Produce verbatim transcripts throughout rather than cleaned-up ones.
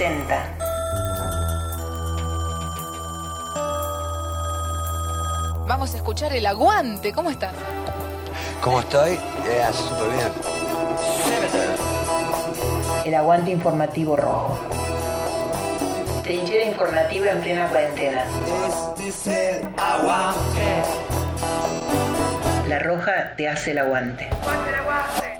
presenta. Vamos a escuchar El Aguante. ¿Cómo estás? ¿Cómo estoy? Eh, súper bien. El Aguante informativo rojo. Trinchera informativa en plena cuarentena. Este es el aguante. La roja te hace el aguante. ¡Aguante, el aguante!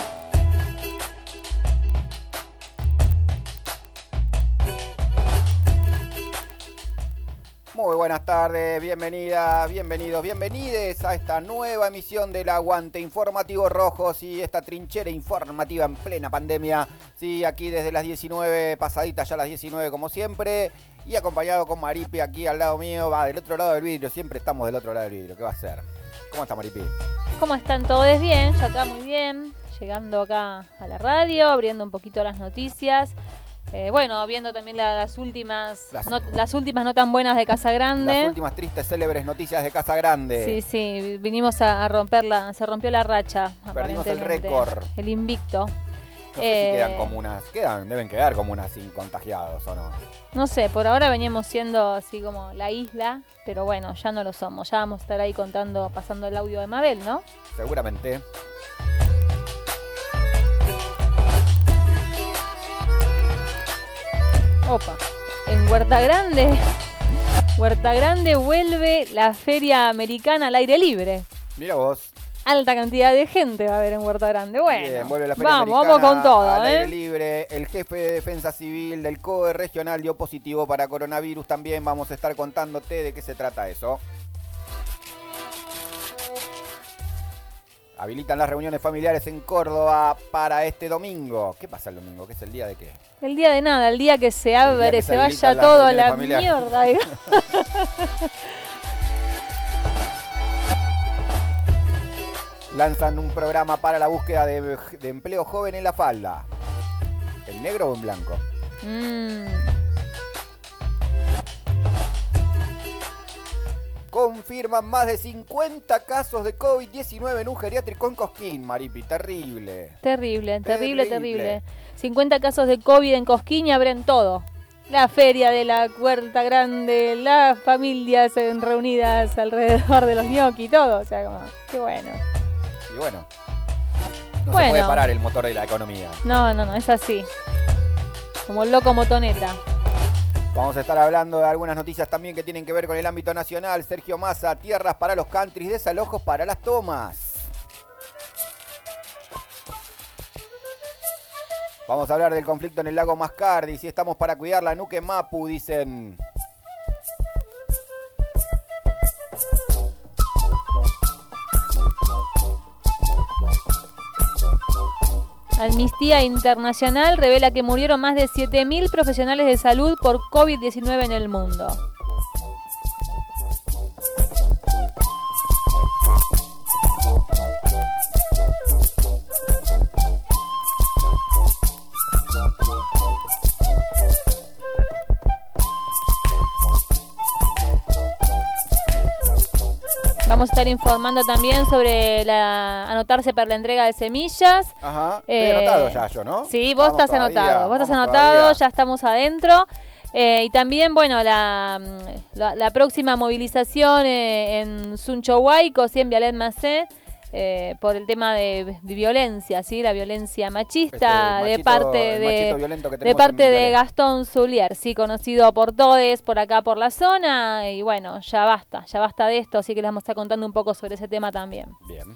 Muy buenas tardes, bienvenidas, bienvenidos, bienvenides a esta nueva emisión del Aguante Informativo Rojo, sí, esta trinchera informativa en plena pandemia, sí, aquí desde las diecinueve, pasaditas ya las diecinueve como siempre, y acompañado con Maripi aquí al lado mío, va del otro lado del vidrio, siempre estamos del otro lado del vidrio, ¿qué va a ser? ¿Cómo está Maripi? ¿Cómo están todos? Bien, yo acá muy bien, llegando acá a la radio, abriendo un poquito las noticias. Eh, bueno, viendo también la, las últimas Las- no, las últimas no tan buenas de Casa Grande. Las últimas tristes, célebres noticias de Casa Grande. Sí, sí, vinimos a, a romperla, se rompió la racha. Perdimos el aparentemente. récord. El invicto. No sé Eh, si quedan comunas, quedan, deben quedar comunas sin contagiados o no. No sé, por ahora veníamos siendo así como la isla, pero bueno, ya no lo somos. Ya vamos a estar ahí contando, pasando el audio de Mabel, ¿no? Seguramente. Opa, en Huerta Grande, Huerta Grande vuelve la feria americana al aire libre. Mira vos. Alta cantidad de gente va a haber en Huerta Grande. Bueno, Bien, vuelve la Feria vamos, Americana vamos con todo, al aire ¿eh? libre. El jefe de Defensa Civil del C O E regional dio positivo para coronavirus. También vamos a estar contándote de qué se trata eso. Habilitan las reuniones familiares en Córdoba para este domingo. ¿Qué pasa el domingo? ¿Qué es el día de qué? El día de nada, el día que se abre, que se, se vaya habilitan las todo a la reuniones mierda. digo. Lanzan un programa para la búsqueda de, de empleo joven en la falda. ¿En negro o en blanco? Mm, Confirman más de cincuenta casos de COVID diecinueve en un geriátrico en Cosquín, Maripi. Terrible. terrible, terrible, Terrible. terrible. cincuenta casos de COVID en Cosquín y abren todo. La feria de la Huerta Grande, las familias en- reunidas alrededor de los ñoqui, todo. O sea, como, qué bueno. Y bueno, no Bueno. se puede parar el motor de la economía. No, no, no, es así. Como el loco motoneta. Vamos a estar hablando de algunas noticias también que tienen que ver con el ámbito nacional. Sergio Massa, tierras para los countries, desalojos para las tomas. Vamos a hablar del conflicto en el lago Mascardi. Si estamos para cuidar la Nuque Mapu, dicen. Amnistía Internacional revela que murieron más de siete mil profesionales de salud por COVID diecinueve en el mundo. Vamos a estar informando también sobre la anotarse para la entrega de semillas. Ajá, Eh, estoy anotado ya yo, ¿no? Sí, vos Vamos estás todavía, anotado, vos estás vamos anotado, todavía. ya estamos adentro. Eh, y también, bueno, la, la, la próxima movilización eh, en Sunchohuayco, sí, en Vialet Macé, eh, por el tema de, de violencia, ¿sí? La violencia machista Este, de machito- parte el de, machito violento que de tenemos parte en de Vialet. Gastón Zulier, sí, conocido por todos por acá por la zona. Y bueno, ya basta, ya basta de esto, así que les vamos a estar contando un poco sobre ese tema también. Bien.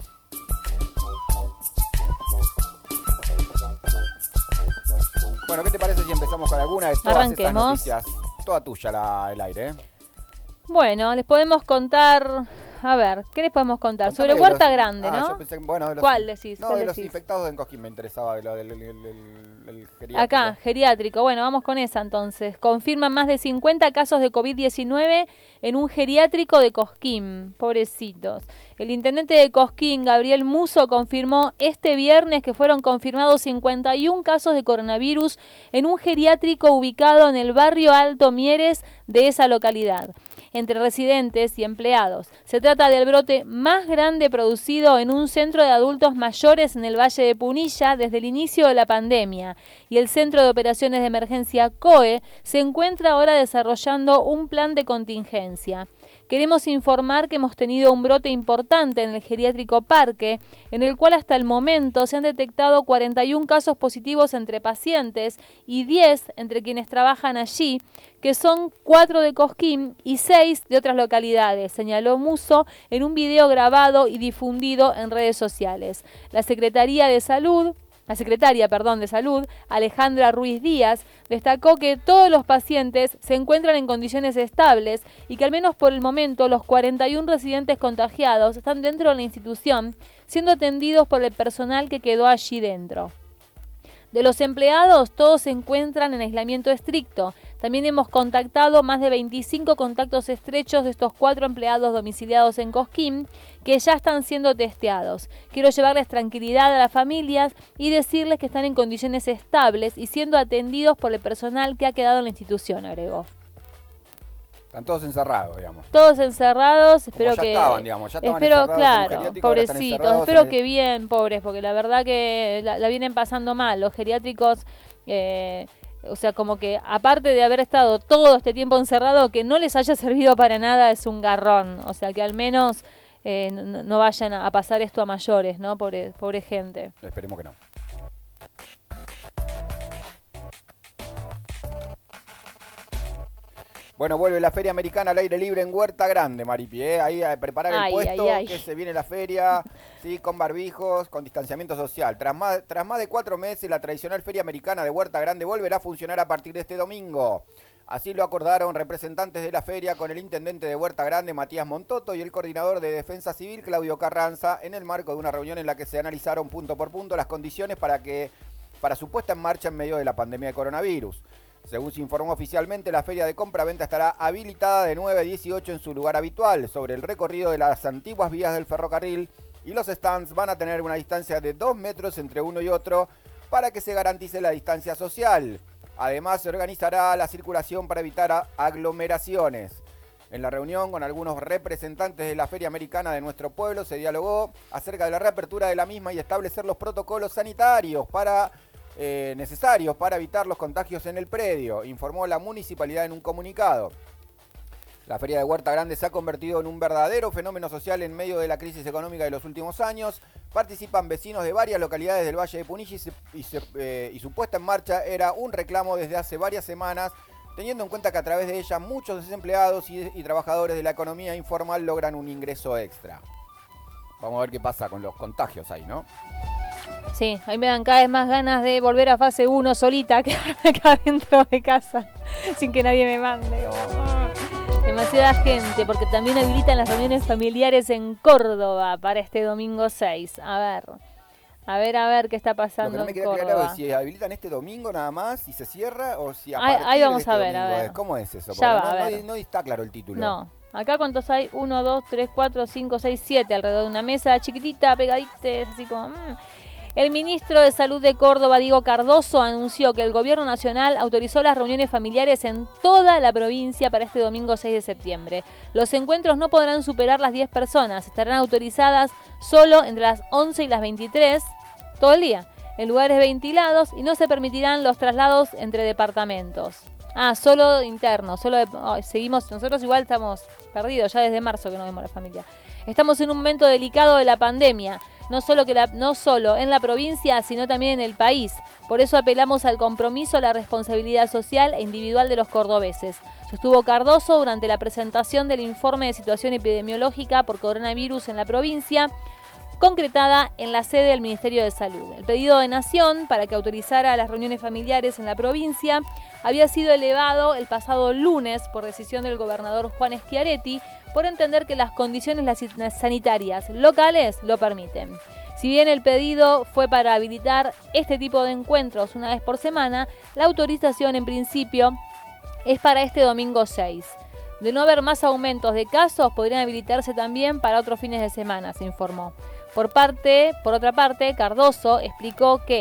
Bueno, ¿qué te parece si empezamos con alguna de todas Arranquemos. esas noticias? Toda tuya la, el aire, ¿eh? Bueno, les podemos contar, a ver, ¿qué les podemos contar? Contame Sobre de Huerta los- Grande, ah, ¿no? yo pensé, bueno, de los- ¿Cuál decís? No, ¿Cuál de los decís? infectados en Cosquín me interesaba, de lo del el, el- el- el geriátrico. Acá, geriátrico. Bueno, vamos con esa entonces. Confirman más de cincuenta casos de COVID diecinueve en un geriátrico de Cosquín. Pobrecitos. El intendente de Cosquín, Gabriel Muso, confirmó este viernes que fueron confirmados cincuenta y un casos de coronavirus en un geriátrico ubicado en el barrio Alto Mieres de esa localidad. entre residentes y empleados. Se trata del brote más grande producido en un centro de adultos mayores en el Valle de Punilla desde el inicio de la pandemia, y el Centro de Operaciones de Emergencia C O E se encuentra ahora desarrollando un plan de contingencia. Queremos informar que hemos tenido un brote importante en el geriátrico Parque, en el cual hasta el momento se han detectado cuarenta y un casos positivos entre pacientes y diez entre quienes trabajan allí, que son cuatro de Cosquín y seis de otras localidades, señaló Musso en un video grabado y difundido en redes sociales. La Secretaría de Salud La secretaria, perdón, de Salud, Alejandra Ruiz Díaz, destacó que todos los pacientes se encuentran en condiciones estables y que al menos por el momento los cuarenta y un residentes contagiados están dentro de la institución, siendo atendidos por el personal que quedó allí dentro. De los empleados, todos se encuentran en aislamiento estricto. También hemos contactado más de veinticinco contactos estrechos de estos cuatro empleados domiciliados en Cosquín que ya están siendo testeados. Quiero llevarles tranquilidad a las familias y decirles que están en condiciones estables y siendo atendidos por el personal que ha quedado en la institución, agregó. Están todos encerrados, digamos. Todos encerrados, espero ya que... Estaban, digamos, ya estaban espero, encerrados claro, en un geriátrico, pobrecitos, espero el... que bien, pobres, porque la verdad que la, la vienen pasando mal. Los geriátricos, eh, o sea, como que aparte de haber estado todo este tiempo encerrado, que no les haya servido para nada es un garrón. O sea, que al menos eh, no, no vayan a pasar esto a mayores, ¿no? Pobre, pobre gente. Esperemos que no. Bueno, vuelve la Feria Americana al aire libre en Huerta Grande, Maripi, ¿eh? Ahí a preparar el ay, puesto, ay, ay. que se viene la feria, sí, con barbijos, con distanciamiento social. Tras más, tras más de cuatro meses, la tradicional Feria Americana de Huerta Grande volverá a funcionar a partir de este domingo. Así lo acordaron representantes de la feria con el intendente de Huerta Grande, Matías Montoto, y el coordinador de Defensa Civil, Claudio Carranza, en el marco de una reunión en la que se analizaron punto por punto las condiciones para, que, para su puesta en marcha en medio de la pandemia de coronavirus. Según se informó oficialmente, la feria de compra-venta estará habilitada de nueve a dieciocho en su lugar habitual, sobre el recorrido de las antiguas vías del ferrocarril, y los stands van a tener una distancia de dos metros entre uno y otro para que se garantice la distancia social. Además, se organizará la circulación para evitar aglomeraciones. En la reunión con algunos representantes de la Feria Americana de nuestro pueblo se dialogó acerca de la reapertura de la misma y establecer los protocolos sanitarios para... Eh, necesarios para evitar los contagios en el predio, informó la municipalidad en un comunicado. La Feria de Huerta Grande se ha convertido en un verdadero fenómeno social en medio de la crisis económica de los últimos años. Participan vecinos de varias localidades del Valle de Punilla y, se, y, se, eh, y su puesta en marcha era un reclamo desde hace varias semanas, teniendo en cuenta que a través de ella muchos desempleados y, y trabajadores de la economía informal logran un ingreso extra. Vamos a ver qué pasa con los contagios ahí, ¿no? Sí, ahí me dan cada vez más ganas de volver a fase uno solita, quedarme acá dentro de casa, sin que nadie me mande. Oh, demasiada gente, porque también habilitan las reuniones familiares en Córdoba para este domingo seis. A ver, a ver, a ver qué está pasando Lo que no me en queda Córdoba. claro es si habilitan este domingo nada más y se cierra o si a Ahí- partir ahí vamos de este a ver, domingo a ver. es. ¿Cómo es eso? Ya Porque va, no, a no- ver. no está claro el título. No, acá cuántos hay, uno, dos, tres, cuatro, cinco, seis, siete, alrededor de una mesa chiquitita, pegadita, así como... Mmm. El ministro de Salud de Córdoba, Diego Cardoso, anunció que el gobierno nacional autorizó las reuniones familiares en toda la provincia para este domingo seis de septiembre. Los encuentros no podrán superar las diez personas, estarán autorizadas solo entre las once y las veintitrés, todo el día, en lugares ventilados, y no se permitirán los traslados entre departamentos. Ah, solo internos, solo de, oh, seguimos, nosotros igual estamos perdidos, ya desde marzo que no vemos la familia. Estamos en un momento delicado de la pandemia. No solo, que la, no solo en la provincia, sino también en el país. Por eso apelamos al compromiso, a la responsabilidad social e individual de los cordobeses. Sostuvo Cardoso durante la presentación del informe de situación epidemiológica por coronavirus en la provincia, concretada en la sede del Ministerio de Salud. El pedido de Nación para que autorizara las reuniones familiares en la provincia había sido elevado el pasado lunes por decisión del gobernador Juan Schiaretti, por entender que las condiciones sanitarias locales lo permiten. Si bien el pedido fue para habilitar este tipo de encuentros una vez por semana, la autorización en principio es para este domingo seis. De no haber más aumentos de casos, podrían habilitarse también para otros fines de semana, se informó. Por parte, por otra parte, Cardoso explicó que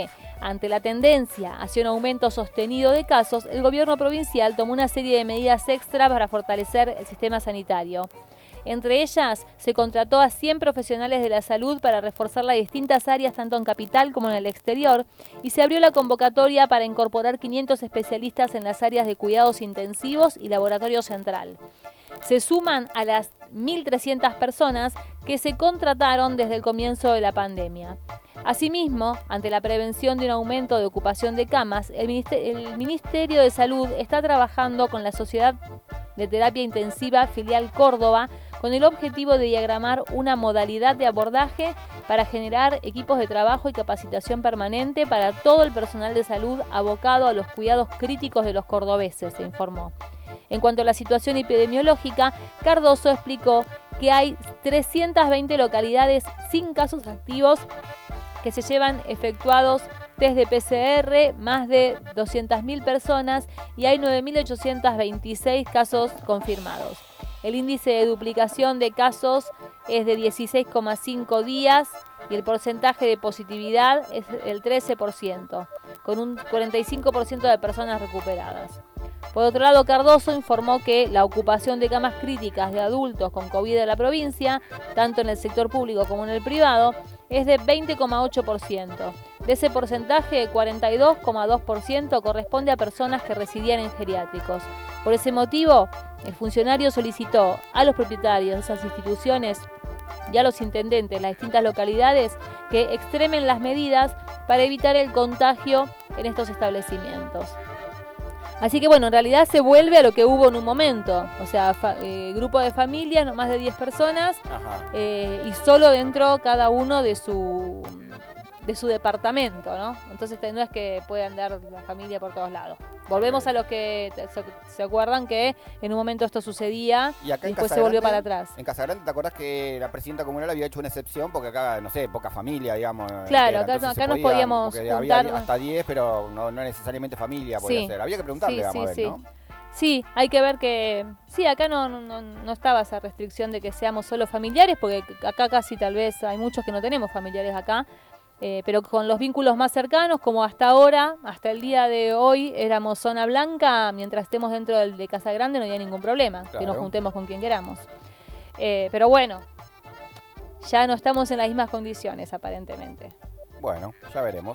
Ante la tendencia hacia un aumento sostenido de casos, el gobierno provincial tomó una serie de medidas extra para fortalecer el sistema sanitario. Entre ellas, se contrató a cien profesionales de la salud para reforzar las distintas áreas tanto en capital como en el exterior y se abrió la convocatoria para incorporar quinientos especialistas en las áreas de cuidados intensivos y laboratorio central. Se suman a las mil trescientas personas que se contrataron desde el comienzo de la pandemia. Asimismo, ante la prevención de un aumento de ocupación de camas, el Ministerio, el Ministerio de Salud está trabajando con la Sociedad de Terapia Intensiva Filial Córdoba con el objetivo de diagramar una modalidad de abordaje para generar equipos de trabajo y capacitación permanente para todo el personal de salud abocado a los cuidados críticos de los cordobeses, se informó. En cuanto a la situación epidemiológica, Cardoso explicó que hay trescientas veinte localidades sin casos activos que se llevan efectuados test de P C R, más de doscientas mil personas y hay nueve mil ochocientos veintiséis casos confirmados. El índice de duplicación de casos es de dieciséis coma cinco días y el porcentaje de positividad es el trece por ciento, con un cuarenta y cinco por ciento de personas recuperadas. Por otro lado, Cardoso informó que la ocupación de camas críticas de adultos con COVID en la provincia, tanto en el sector público como en el privado, es de veinte coma ocho por ciento. De ese porcentaje, cuarenta y dos coma dos por ciento corresponde a personas que residían en geriátricos. Por ese motivo, el funcionario solicitó a los propietarios de esas instituciones y a los intendentes de las distintas localidades que extremen las medidas para evitar el contagio en estos establecimientos. Así que bueno, en realidad se vuelve a lo que hubo en un momento, o sea, fa, eh, grupo de familias, no más de diez personas, eh, y solo dentro cada uno de su de su departamento, ¿no? Entonces no es que pueda andar la familia por todos lados. Volvemos a los que se, se acuerdan que en un momento esto sucedía y, acá y después se volvió para atrás. En Casagrande, ¿te acordás que la presidenta comunal había hecho una excepción? Porque acá, no sé, poca familia, digamos. Claro, acá, acá podía, nos podíamos juntar. Había hasta diez, pero no, no necesariamente familia podía sí. ser. Había que preguntarle, sí, vamos sí, a ver, sí. ¿no? Sí, hay que ver que... Sí, acá no, no, no estaba esa restricción de que seamos solo familiares, porque acá casi tal vez hay muchos que no tenemos familiares acá. Eh, pero con los vínculos más cercanos, como hasta ahora, hasta el día de hoy, éramos zona blanca, mientras estemos dentro del, de Casagrande no había ningún problema, claro. Que nos juntemos con quien queramos. Eh, pero bueno, ya no estamos en las mismas condiciones, aparentemente. Bueno, ya veremos.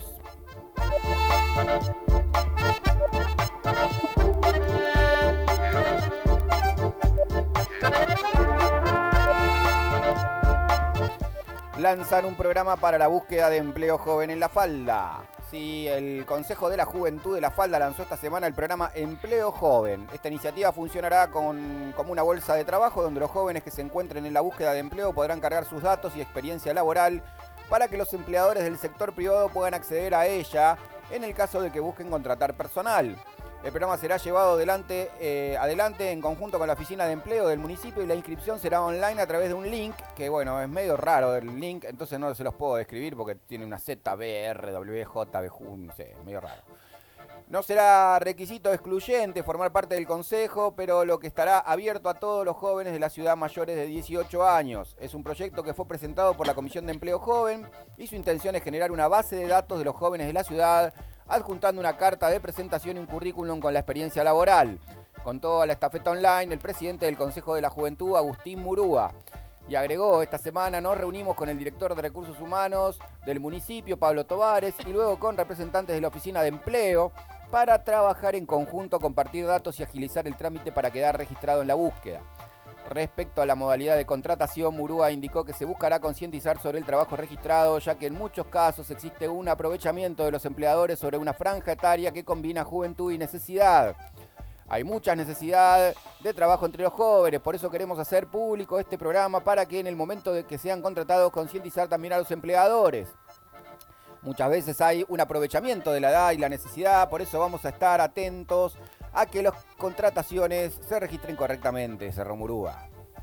Lanzan un programa para la búsqueda de empleo joven en La Falda. Sí, el Consejo de la Juventud de La Falda lanzó esta semana el programa Empleo Joven. Esta iniciativa funcionará con, como una bolsa de trabajo donde los jóvenes que se encuentren en la búsqueda de empleo podrán cargar sus datos y experiencia laboral para que los empleadores del sector privado puedan acceder a ella en el caso de que busquen contratar personal. El programa será llevado adelante, eh, adelante en conjunto con la Oficina de Empleo del municipio y la inscripción será online a través de un link, que bueno, es medio raro el link, entonces no se los puedo describir porque tiene una Z, B, R, W, J, B, J, no sé, medio raro. No será requisito excluyente formar parte del consejo, pero lo que estará abierto a todos los jóvenes de la ciudad mayores de dieciocho años. Es un proyecto que fue presentado por la Comisión de Empleo Joven y su intención es generar una base de datos de los jóvenes de la ciudad, adjuntando una carta de presentación y un currículum con la experiencia laboral. Contó a la estafeta online el presidente del Consejo de la Juventud, Agustín Murúa. Y agregó, esta semana nos reunimos con el director de Recursos Humanos del municipio, Pablo Tovares, y luego con representantes de la Oficina de Empleo para trabajar en conjunto, compartir datos y agilizar el trámite para quedar registrado en la búsqueda. Respecto a la modalidad de contratación, Murúa indicó que se buscará concientizar sobre el trabajo registrado, ya que en muchos casos existe un aprovechamiento de los empleadores sobre una franja etaria que combina juventud y necesidad. Hay mucha necesidad de trabajo entre los jóvenes, por eso queremos hacer público este programa para que en el momento de que sean contratados concientizar también a los empleadores. Muchas veces hay un aprovechamiento de la edad y la necesidad, por eso vamos a estar atentos a que las contrataciones se registren correctamente, cerró Murúa.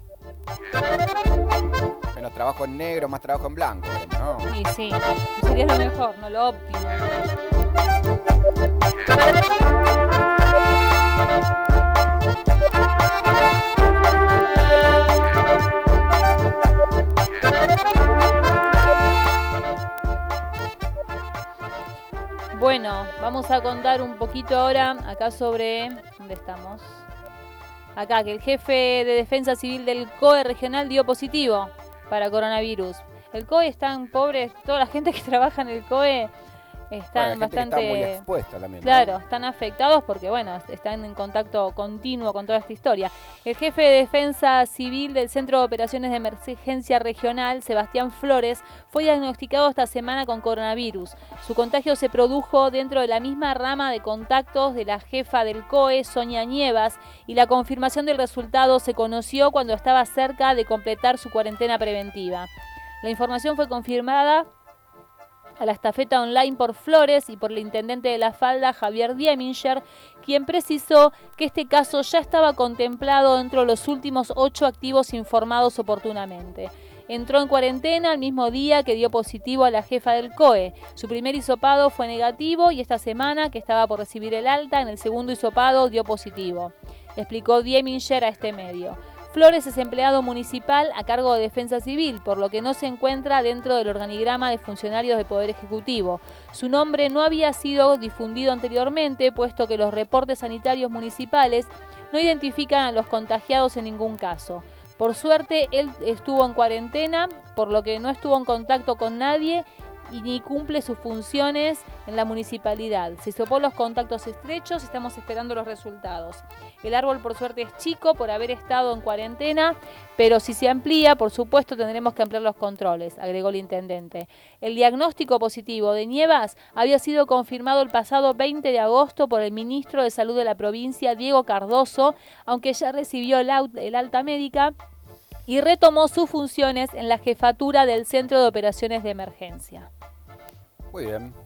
Menos trabajo en negro, más trabajo en blanco, ¿no? Sí, sí, sería lo mejor, no lo óptimo. Bueno, vamos a contar un poquito ahora acá sobre... ¿Dónde estamos? Acá, que el jefe de Defensa Civil del C O E regional dio positivo para coronavirus. El C O E es tan pobre, toda la gente que trabaja en el C O E están bueno, bastante... Está muy expuesta también, claro, ¿no? están afectados porque, bueno, están en contacto continuo con toda esta historia. El jefe de Defensa Civil del Centro de Operaciones de Emergencia Regional, Sebastián Flores, fue diagnosticado esta semana con coronavirus. Su contagio se produjo dentro de la misma rama de contactos de la jefa del C O E, Sonia Nievas, y la confirmación del resultado se conoció cuando estaba cerca de completar su cuarentena preventiva. La información fue confirmada a la estafeta online por Flores y por el intendente de La Falda, Javier Dieminger, quien precisó que este caso ya estaba contemplado dentro de los últimos ocho activos informados oportunamente. Entró en cuarentena el mismo día que dio positivo a la jefa del C O E. Su primer hisopado fue negativo y esta semana, que estaba por recibir el alta, en el segundo hisopado dio positivo, explicó Dieminger a este medio. Flores es empleado municipal a cargo de Defensa Civil, por lo que no se encuentra dentro del organigrama de funcionarios del Poder Ejecutivo. Su nombre no había sido difundido anteriormente, puesto que los reportes sanitarios municipales no identifican a los contagiados en ningún caso. Por suerte, él estuvo en cuarentena, por lo que no estuvo en contacto con nadie y ni cumple sus funciones en la municipalidad. Se hisopó los contactos estrechos, estamos esperando los resultados. El árbol por suerte es chico por haber estado en cuarentena, pero si se amplía, por supuesto tendremos que ampliar los controles, agregó el intendente. El diagnóstico positivo de Nievas había sido confirmado el pasado veinte de agosto por el ministro de Salud de la provincia, Diego Cardoso, aunque ya recibió el, el alta médica y retomó sus funciones en la jefatura del Centro de Operaciones de Emergencia. Muy bien.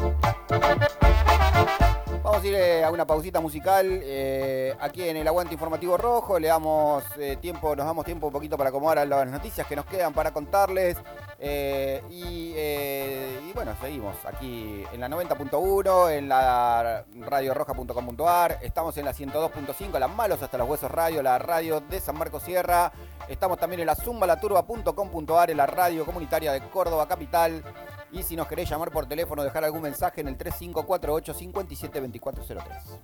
Vamos a ir eh, a una pausita musical eh, aquí en el Aguante Informativo Rojo. Le damos eh, tiempo, nos damos tiempo un poquito para acomodar las noticias que nos quedan para contarles. Eh, y, eh, y bueno, seguimos aquí en la noventa punto uno, en la radio roja punto com punto a r. Estamos en la ciento dos punto cinco, la Malos hasta los Huesos Radio, la radio de San Marcos Sierra. Estamos también en la zumbalaturba punto com punto a r, en la radio comunitaria de Córdoba Capital. Y si nos querés llamar por teléfono, dejar algún mensaje en el tres cinco cuatro ocho, cinco siete, dos cuatro cero tres.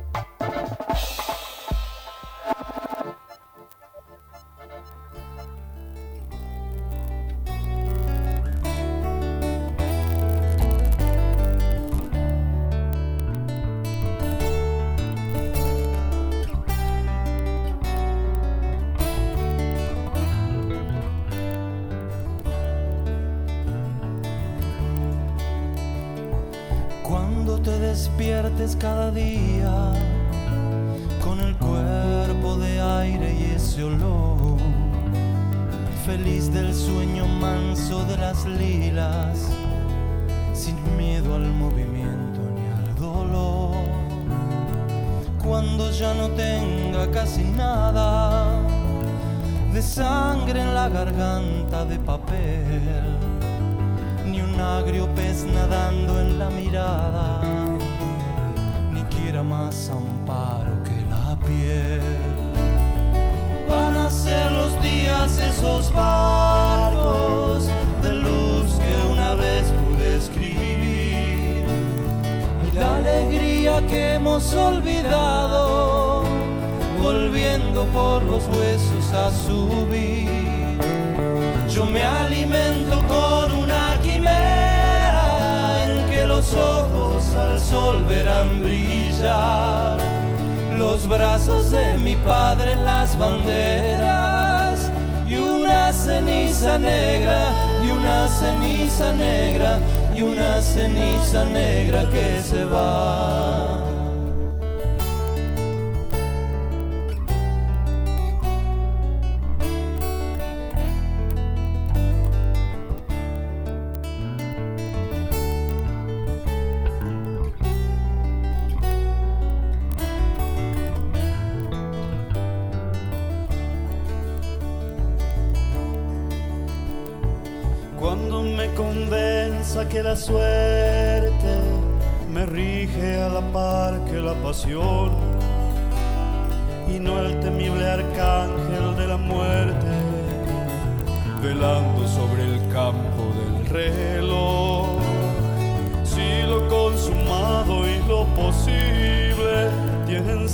Despiertes cada día con el cuerpo de aire y ese olor, feliz del sueño manso de las lilas, sin miedo al movimiento ni al dolor. Cuando ya no tenga casi nada de sangre en la garganta de papel, ni un agrio pez nadando en la mirada, más amparo que la piel. Van a ser los días esos barcos de luz que una vez pude escribir, y la alegría que hemos olvidado, volviendo por los huesos a subir. Yo me alimento con una quimera en que los ojos al sol verán brillar los brazos de mi padre en las banderas, y una ceniza negra, y una ceniza negra, y una ceniza negra que se va. Que la suerte me rige a la par que la pasión, y no el temible arcángel de la muerte velando sobre el campo del reloj. Si lo consumado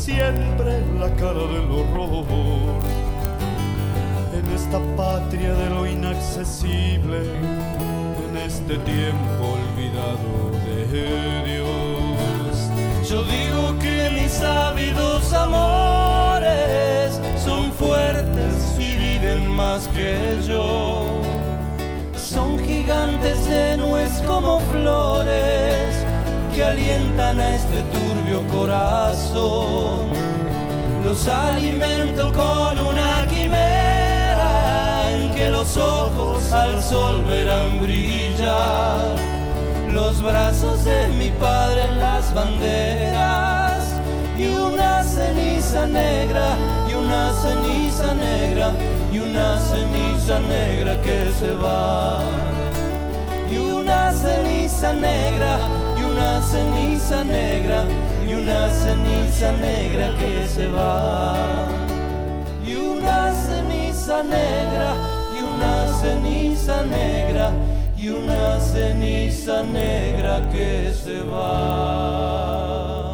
siempre la cara del horror. En esta patria de lo inaccesible, en este tiempo olvidado de Dios, yo digo que mis ávidos amores son fuertes y viven más que yo. Son gigantes tenues como flores que alientan a este turbio corazón. Los alimento con una quimera en que los ojos al sol verán brillar. Los brazos de mi padre en las banderas y una ceniza negra, y una ceniza negra, y una ceniza negra que se va. Y una ceniza negra, y una ceniza negra, y una ceniza negra que se va. Y una ceniza negra, y una ceniza negra, y una ceniza negra que se va.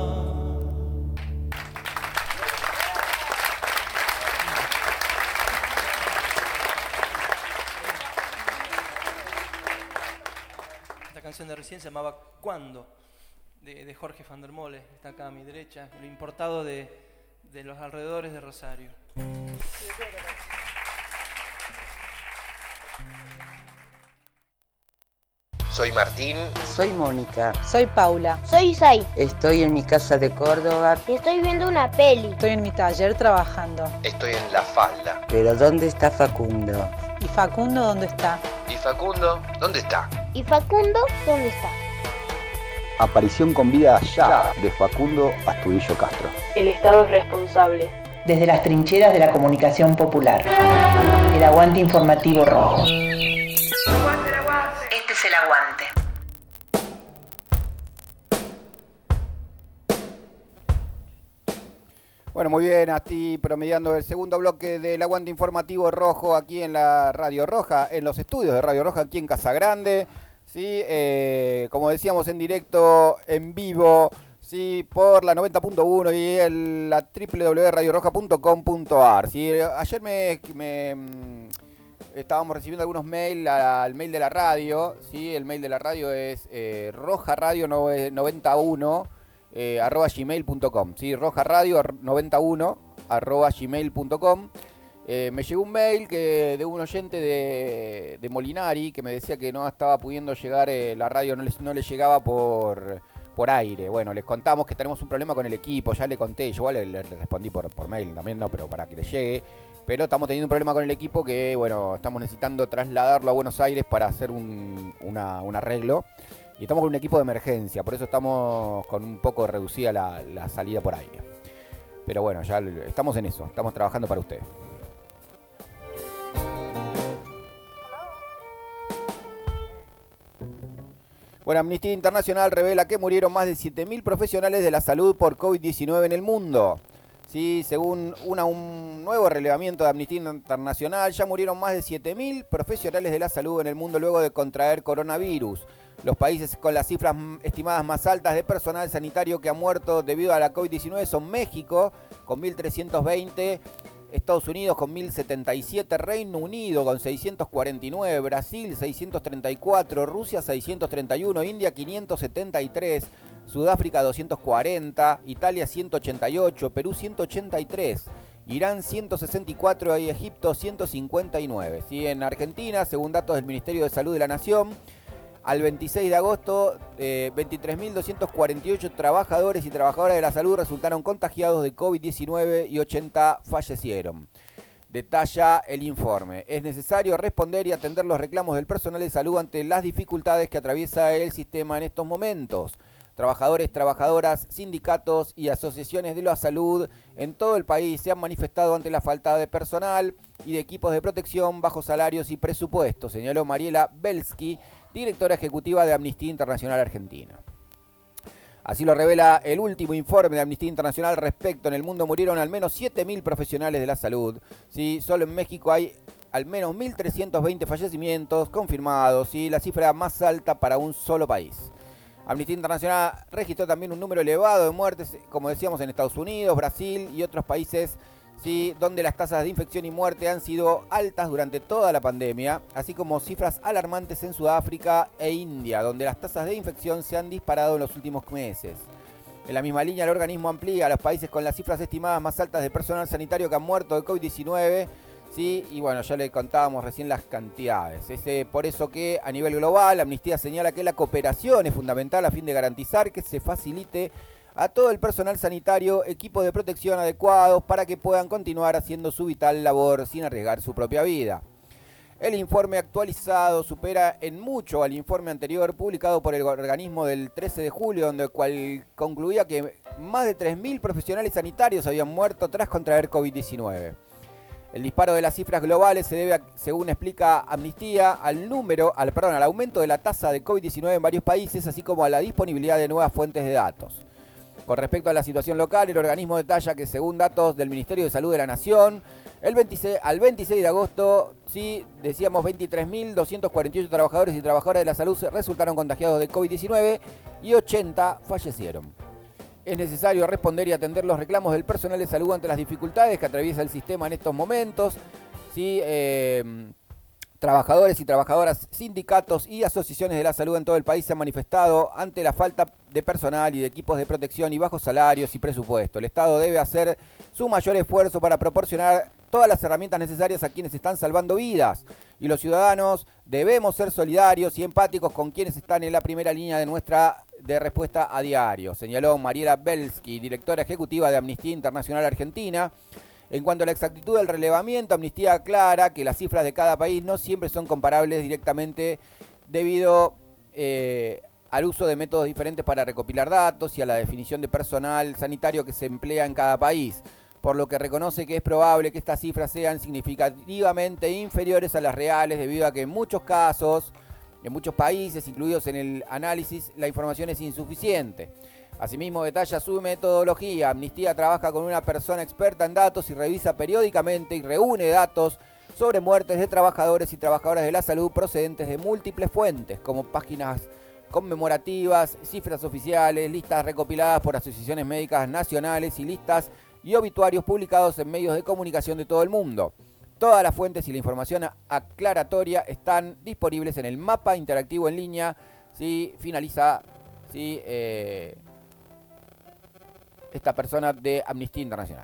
Esta canción de recién se llamaba ¿Cuándo? De, de Jorge van der Molle, está acá a mi derecha, lo importado de, de los alrededores de Rosario. Soy Martín. Soy Mónica. Soy Paula. Soy Isai. Estoy en mi casa de Córdoba. Estoy viendo una peli. Estoy en mi taller trabajando. Estoy en La Falda. Pero ¿dónde está Facundo? ¿Y Facundo dónde está? ¿Y Facundo dónde está? ¿Y Facundo dónde está? Aparición con vida ya de Facundo Astudillo Castro. El Estado es responsable. Desde las trincheras de la comunicación popular. El aguante informativo rojo. Este es el aguante. Bueno, muy bien, así promediando el segundo bloque del aguante informativo rojo aquí en la Radio Roja, en los estudios de Radio Roja aquí en Casa Grande. Sí, eh, como decíamos, en directo, en vivo, sí, por la noventa punto uno y el, la doble u doble u doble u punto radio roja punto com punto a r. Sí, ayer me, me estábamos recibiendo algunos mails al mail de la radio. Sí, el mail de la radio es eh, rojaradio noventa y uno eh, arroba gmail punto com. Sí, rojaradio noventa y uno arroba gmail punto com. Eh, me llegó un mail que de un oyente de, de Molinari que me decía que no estaba pudiendo llegar, eh, la radio no le, no le llegaba por, por aire. Bueno, les contamos que tenemos un problema con el equipo, ya le conté, yo igual le, le respondí por, por mail también, no, pero para que le llegue. Pero estamos teniendo un problema con el equipo que, bueno, estamos necesitando trasladarlo a Buenos Aires para hacer un, una, un arreglo. Y estamos con un equipo de emergencia, por eso estamos con un poco reducida la, la salida por aire. Pero bueno, ya estamos en eso, estamos trabajando para ustedes. Bueno, Amnistía Internacional revela que murieron más de siete mil profesionales de la salud por COVID diecinueve en el mundo. Sí, según una, un nuevo relevamiento de Amnistía Internacional, ya murieron más de siete mil profesionales de la salud en el mundo luego de contraer coronavirus. Los países con las cifras estimadas más altas de personal sanitario que ha muerto debido a la COVID diecinueve son México, con mil trescientos veinte, Estados Unidos con mil setenta y siete, Reino Unido con seiscientos cuarenta y nueve, Brasil seiscientos treinta y cuatro, Rusia seiscientos treinta y uno, India quinientos setenta y tres, Sudáfrica doscientos cuarenta, Italia ciento ochenta y ocho, Perú ciento ochenta y tres, Irán ciento sesenta y cuatro y Egipto ciento cincuenta y nueve. ¿Sí? En Argentina, según datos del Ministerio de Salud de la Nación, al veintiséis de agosto, eh, veintitrés mil doscientos cuarenta y ocho trabajadores y trabajadoras de la salud resultaron contagiados de COVID diecinueve y ochenta fallecieron. Detalla el informe. Es necesario responder y atender los reclamos del personal de salud ante las dificultades que atraviesa el sistema en estos momentos. Trabajadores, trabajadoras, sindicatos y asociaciones de la salud en todo el país se han manifestado ante la falta de personal y de equipos de protección, bajos salarios y presupuestos, señaló Mariela Belsky, directora ejecutiva de Amnistía Internacional Argentina. Así lo revela el último informe de Amnistía Internacional respecto. En el mundo murieron al menos siete mil profesionales de la salud. ¿Sí? Solo en México hay al menos mil trescientos veinte fallecimientos confirmados, ¿sí? La cifra más alta para un solo país. Amnistía Internacional registró también un número elevado de muertes, como decíamos, en Estados Unidos, Brasil y otros países, sí, donde las tasas de infección y muerte han sido altas durante toda la pandemia, así como cifras alarmantes en Sudáfrica e India, donde las tasas de infección se han disparado en los últimos meses. En la misma línea, el organismo amplía a los países con las cifras estimadas más altas de personal sanitario que han muerto de COVID diecinueve, sí, y bueno, ya le contábamos recién las cantidades. Es eh, por eso que a nivel global, Amnistía señala que la cooperación es fundamental a fin de garantizar que se facilite a todo el personal sanitario equipos de protección adecuados para que puedan continuar haciendo su vital labor sin arriesgar su propia vida. El informe actualizado supera en mucho al informe anterior publicado por el organismo del trece de julio, donde cual concluía que más de tres mil profesionales sanitarios habían muerto tras contraer COVID diecinueve. El disparo de las cifras globales se debe, a, según explica Amnistía, al número, al, perdón, al aumento de la tasa de COVID diecinueve en varios países, así como a la disponibilidad de nuevas fuentes de datos. Con respecto a la situación local, el organismo detalla que según datos del Ministerio de Salud de la Nación, el veintiséis, al veintiséis de agosto, sí, decíamos veintitrés mil doscientos cuarenta y ocho trabajadores y trabajadoras de la salud resultaron contagiados de COVID diecinueve y ochenta fallecieron. Es necesario responder y atender los reclamos del personal de salud ante las dificultades que atraviesa el sistema en estos momentos. Sí, eh, trabajadores y trabajadoras, sindicatos y asociaciones de la salud en todo el país se han manifestado ante la falta de personal y de equipos de protección y bajos salarios y presupuesto. El Estado debe hacer su mayor esfuerzo para proporcionar todas las herramientas necesarias a quienes están salvando vidas. Y los ciudadanos debemos ser solidarios y empáticos con quienes están en la primera línea de nuestra de respuesta a diario, señaló Mariela Belsky, directora ejecutiva de Amnistía Internacional Argentina. En cuanto a la exactitud del relevamiento, Amnistía aclara que las cifras de cada país no siempre son comparables directamente debido eh, al uso de métodos diferentes para recopilar datos y a la definición de personal sanitario que se emplea en cada país, por lo que reconoce que es probable que estas cifras sean significativamente inferiores a las reales debido a que en muchos casos, en muchos países incluidos en el análisis, la información es insuficiente. Asimismo, detalla su metodología. Amnistía trabaja con una persona experta en datos y revisa periódicamente y reúne datos sobre muertes de trabajadores y trabajadoras de la salud procedentes de múltiples fuentes, como páginas conmemorativas, cifras oficiales, listas recopiladas por asociaciones médicas nacionales y listas y obituarios publicados en medios de comunicación de todo el mundo. Todas las fuentes y la información aclaratoria están disponibles en el mapa interactivo en línea. ¿Sí? Finaliza ¿sí? eh, esta persona de Amnistía Internacional.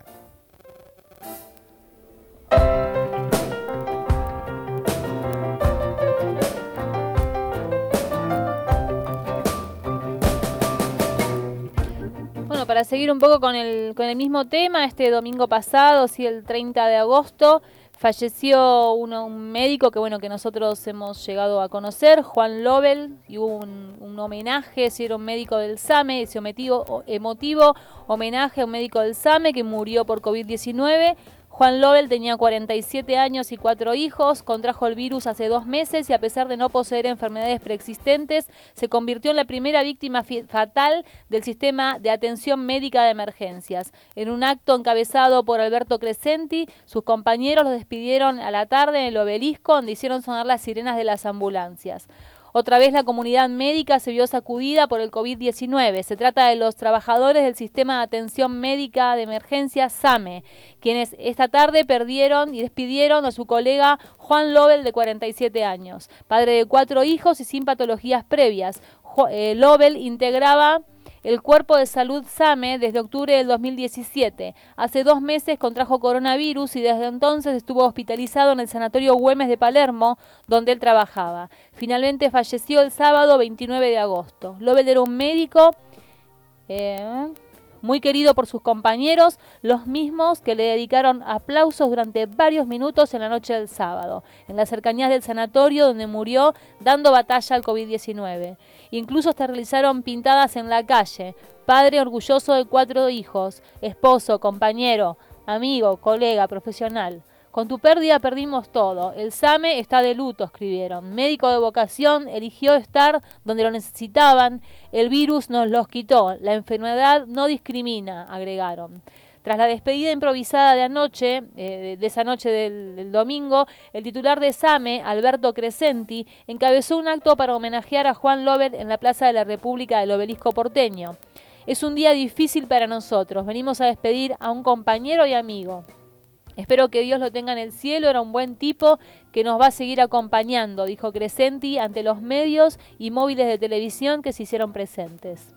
Bueno, para seguir un poco con el, con el mismo tema, este domingo pasado, sí, el treinta de agosto, falleció uno, un médico que bueno que nosotros hemos llegado a conocer, Juan Lobel, y hubo un, un homenaje, si era un médico del SAME, ese emotivo, emotivo homenaje a un médico del SAME que murió por COVID diecinueve. Juan Lobel tenía cuarenta y siete años y cuatro hijos, contrajo el virus hace dos meses y a pesar de no poseer enfermedades preexistentes, se convirtió en la primera víctima fatal del sistema de atención médica de emergencias. En un acto encabezado por Alberto Crescenti, sus compañeros lo despidieron a la tarde en el Obelisco, donde hicieron sonar las sirenas de las ambulancias. Otra vez la comunidad médica se vio sacudida por el COVID diecinueve. Se trata de los trabajadores del Sistema de Atención Médica de Emergencia SAME, quienes esta tarde perdieron y despidieron a su colega Juan Lobel, de cuarenta y siete años, padre de cuatro hijos y sin patologías previas. Eh, Lobel integraba el Cuerpo de Salud SAME desde octubre del dos mil diecisiete. Hace dos meses contrajo coronavirus y desde entonces estuvo hospitalizado en el Sanatorio Güemes de Palermo, donde él trabajaba. Finalmente falleció el sábado veintinueve de agosto. Lobel era un médico eh, muy querido por sus compañeros, los mismos que le dedicaron aplausos durante varios minutos en la noche del sábado, en las cercanías del sanatorio donde murió dando batalla al COVID diecinueve. Incluso hasta realizaron pintadas en la calle. Padre orgulloso de cuatro hijos, esposo, compañero, amigo, colega, profesional. Con tu pérdida perdimos todo. El SAME está de luto, escribieron. Médico de vocación, eligió estar donde lo necesitaban. El virus nos los quitó. La enfermedad no discrimina, agregaron. Tras la despedida improvisada de anoche, eh, de esa noche del, del domingo, el titular de SAME, Alberto Crescenti, encabezó un acto para homenajear a Juan Lobel en la Plaza de la República del Obelisco porteño. Es un día difícil para nosotros, venimos a despedir a un compañero y amigo. Espero que Dios lo tenga en el cielo, era un buen tipo que nos va a seguir acompañando, dijo Crescenti ante los medios y móviles de televisión que se hicieron presentes.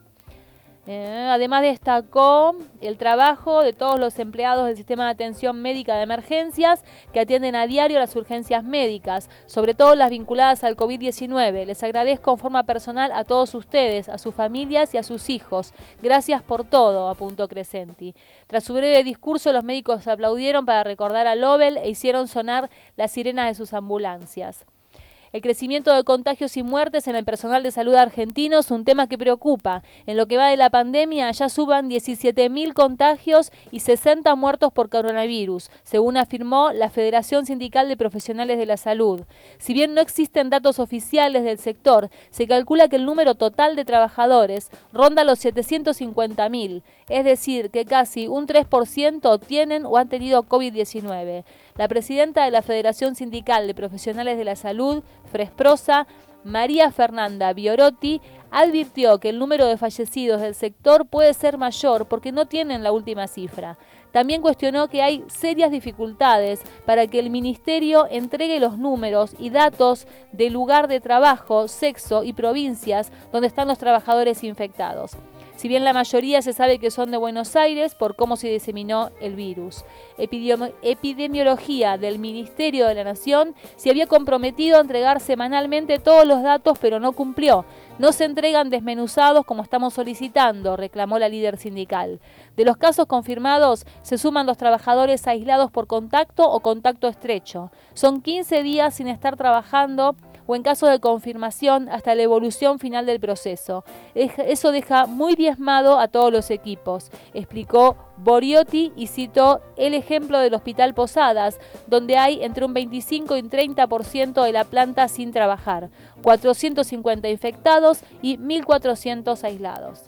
Eh, además destacó el trabajo de todos los empleados del sistema de atención médica de emergencias que atienden a diario las urgencias médicas, sobre todo las vinculadas al COVID diecinueve. Les agradezco en forma personal a todos ustedes, a sus familias y a sus hijos. Gracias por todo, apuntó Crescenti. Tras su breve discurso, los médicos aplaudieron para recordar a Lobel e hicieron sonar las sirenas de sus ambulancias. El crecimiento de contagios y muertes en el personal de salud argentino es un tema que preocupa. En lo que va de la pandemia, ya suban diecisiete mil contagios y sesenta muertos por coronavirus, según afirmó la Federación Sindical de Profesionales de la Salud. Si bien no existen datos oficiales del sector, se calcula que el número total de trabajadores ronda los setecientos cincuenta mil, es decir, que casi un tres por ciento tienen o han tenido COVID diecinueve. La presidenta de la Federación Sindical de Profesionales de la Salud, Fresprosa, María Fernanda Biorotti, advirtió que el número de fallecidos del sector puede ser mayor porque no tienen la última cifra. También cuestionó que hay serias dificultades para que el Ministerio entregue los números y datos del lugar de trabajo, sexo y provincias donde están los trabajadores infectados. Si bien la mayoría se sabe que son de Buenos Aires por cómo se diseminó el virus. Epidemi- Epidemiología del Ministerio de la Nación se había comprometido a entregar semanalmente todos los datos, pero no cumplió. No se entregan desmenuzados como estamos solicitando, reclamó la líder sindical. De los casos confirmados, se suman los trabajadores aislados por contacto o contacto estrecho. Son quince días sin estar trabajando o en caso de confirmación hasta la evolución final del proceso. Eso deja muy diezmado a todos los equipos, explicó Boriotti y citó el ejemplo del Hospital Posadas, donde hay entre un veinticinco y un treinta por ciento de la planta sin trabajar, cuatrocientos cincuenta infectados y mil cuatrocientos aislados.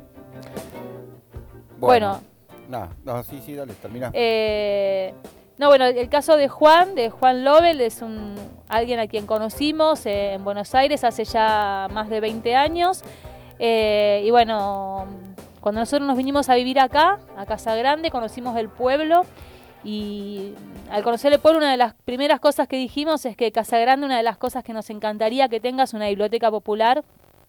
Bueno, bueno no, no, sí, sí, dale, termina. Eh, no, bueno, el caso de Juan, de Juan Lobel, es un alguien a quien conocimos eh, en Buenos Aires hace ya más de veinte años. Eh, y bueno, cuando nosotros nos vinimos a vivir acá, a Casa Grande, conocimos el pueblo. Y al conocer el pueblo, una de las primeras cosas que dijimos es que Casa Grande, una de las cosas que nos encantaría que tenga es una biblioteca popular.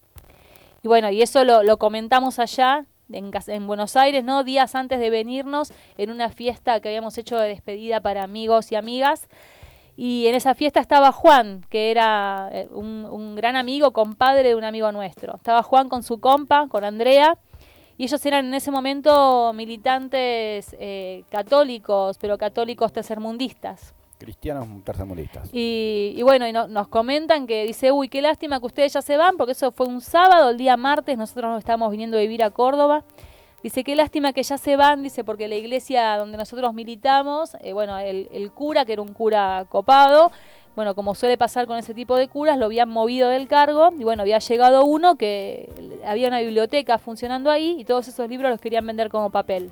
Y bueno, y eso lo, lo comentamos allá. En, en Buenos Aires, ¿no? Días antes de venirnos, en una fiesta que habíamos hecho de despedida para amigos y amigas. Y en esa fiesta estaba Juan, que era un, un gran amigo, compadre de un amigo nuestro. Estaba Juan con su compa, con Andrea, y ellos eran en ese momento militantes eh, católicos, pero católicos tercermundistas. Cristianos tercermundistas. Y, y bueno, y no, nos comentan que dice, uy, qué lástima que ustedes ya se van, porque eso fue un sábado, el día martes, nosotros nos estábamos viniendo a vivir a Córdoba. Dice, qué lástima que ya se van, dice, porque la iglesia donde nosotros militamos, eh, bueno, el, el cura, que era un cura copado, bueno, como suele pasar con ese tipo de curas, lo habían movido del cargo, y bueno, había llegado uno que había una biblioteca funcionando ahí, y todos esos libros los querían vender como papel.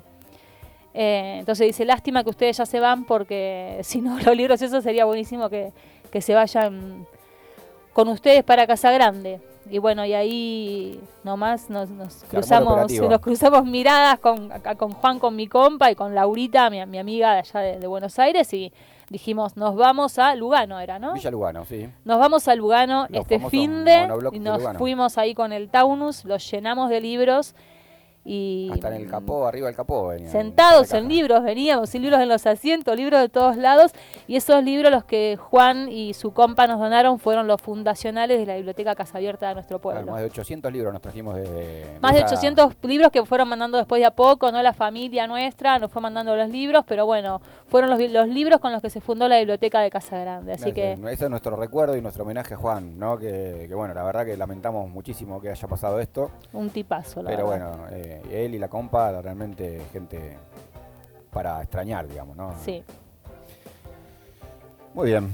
Eh, entonces dice, lástima que ustedes ya se van porque si no los libros esos sería buenísimo que, que se vayan con ustedes para Casa Grande. Y bueno, y ahí nomás nos, nos cruzamos nos cruzamos miradas con, acá con Juan, con mi compa y con Laurita, mi, mi amiga de allá de, de Buenos Aires, y dijimos, nos vamos a Lugano, ¿era, no? Villa Lugano, sí. Nos vamos a Lugano Los este finde y nos Lugano. Fuimos ahí con el Taunus, los llenamos de libros. Y hasta en el capó, arriba del capó venían. Sentados en libros, veníamos, sin libros en los asientos, libros de todos lados. Y esos libros, los que Juan y su compa nos donaron, fueron los fundacionales de la Biblioteca Casa Abierta de nuestro pueblo. Claro, más de ochocientos libros nos trajimos de... Más de, de ochocientos libros que fueron mandando después de a poco, ¿no? La familia nuestra nos fue mandando los libros, pero bueno, fueron los, los libros con los que se fundó la Biblioteca de Casa Grande. Así Gracias. que... Ese es nuestro recuerdo y nuestro homenaje a Juan, ¿no? Que, que bueno, la verdad que lamentamos muchísimo que haya pasado esto. Un tipazo, la Pero verdad. bueno, eh, él y la compa, realmente gente para extrañar, digamos, ¿no? Sí. Muy bien.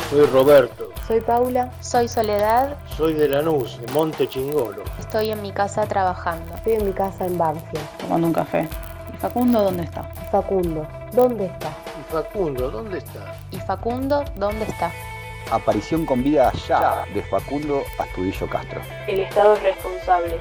Soy Roberto. Soy Paula. Soy Soledad. Soy de Lanús, de Monte Chingolo. Estoy en mi casa trabajando. Estoy en mi casa en Banfield. Tomando un café. ¿Y Facundo dónde está? ¿Y Facundo dónde está? ¿Y Facundo dónde está? ¿Y Facundo dónde está? Aparición con vida ya de Facundo Astudillo Castro. El Estado es responsable.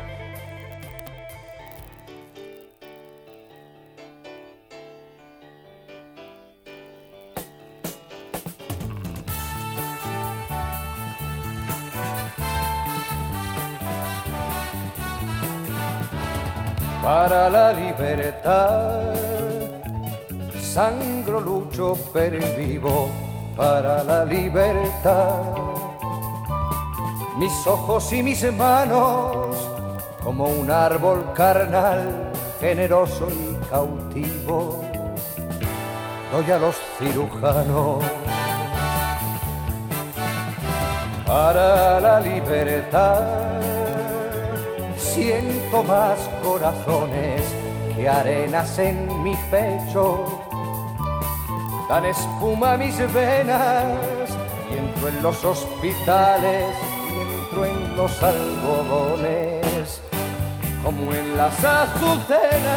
Para la libertad, sangro, lucho, pervivo para la libertad. Mis ojos y mis manos, como un árbol carnal, generoso y cautivo, doy a los cirujanos. Para la libertad, siento más corazones que arenas en mi pecho. Dan espuma a mis venas y entro en los hospitales y entro en los algodones como en las azucenas.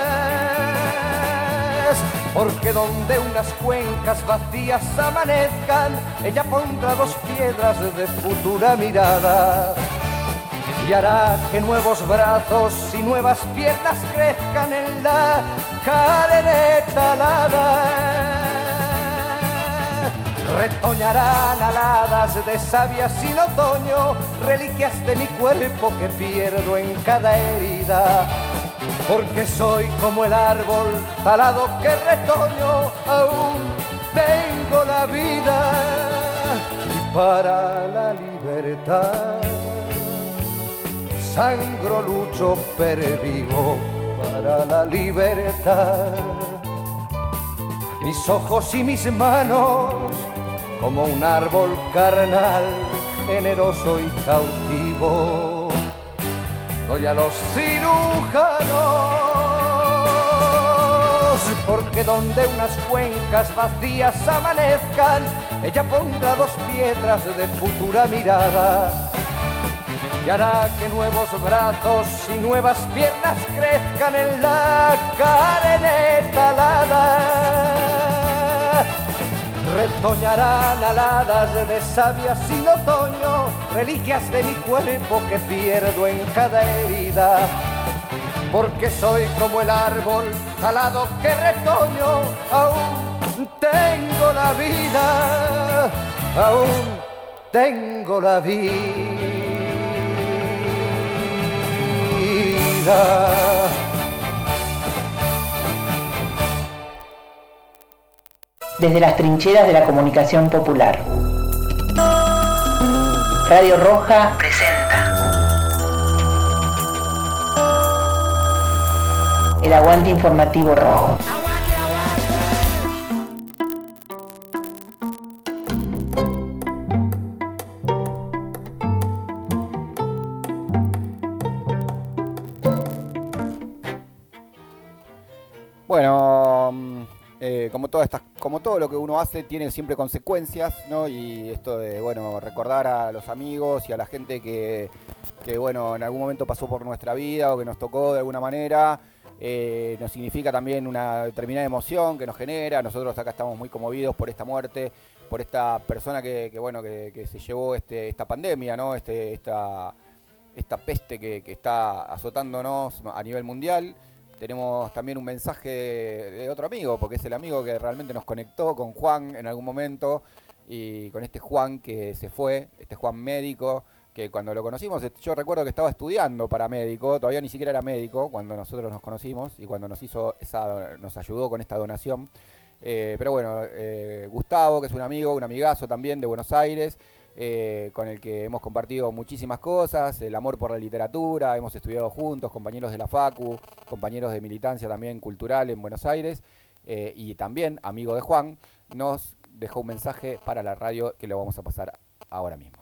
Porque donde unas cuencas vacías amanezcan, ella pondrá dos piedras de futura mirada y hará que nuevos brazos y nuevas piernas crezcan en la carne talada. Retoñarán aladas de savia sin otoño, reliquias de mi cuerpo que pierdo en cada herida. Porque soy como el árbol talado que retoño, aún tengo la vida. Y para la libertad, sangro, lucho, pervivo para la libertad. Mis ojos y mis manos, como un árbol carnal, generoso y cautivo, doy a los cirujanos. Porque donde unas cuencas vacías amanezcan, ella pondrá dos piedras de futura mirada y hará que nuevos brazos y nuevas piernas crezcan en la carne talada. Retoñarán aladas de savia sin otoño, reliquias de mi cuerpo que pierdo en cada herida. Porque soy como el árbol talado que retoño, aún tengo la vida, aún tengo la vida. Desde las trincheras de la comunicación popular, Radio Roja presenta el aguante informativo rojo. Bueno, eh, como todas estas, como todo lo que uno hace tiene siempre consecuencias, ¿no? Y esto de, bueno, recordar a los amigos y a la gente que, que bueno, en algún momento pasó por nuestra vida o que nos tocó de alguna manera, eh, nos significa también una determinada emoción que nos genera. Nosotros acá estamos muy conmovidos por esta muerte, por esta persona que, que bueno, que, que se llevó este, esta pandemia, ¿no? Este, esta, esta peste que, que está azotándonos a nivel mundial. Tenemos también un mensaje de otro amigo, porque es el amigo que realmente nos conectó con Juan en algún momento, y con este Juan que se fue, este Juan médico, que cuando lo conocimos, yo recuerdo que estaba estudiando para médico, todavía ni siquiera era médico cuando nosotros nos conocimos y cuando nos hizo esa, nos ayudó con esta donación. Eh, pero bueno, eh, Gustavo, que es un amigo, un amigazo también de Buenos Aires, Eh, con el que hemos compartido muchísimas cosas, el amor por la literatura, hemos estudiado juntos, compañeros de la Facu, compañeros de militancia también cultural en Buenos Aires, eh, y también amigo de Juan, nos dejó un mensaje para la radio que lo vamos a pasar ahora mismo.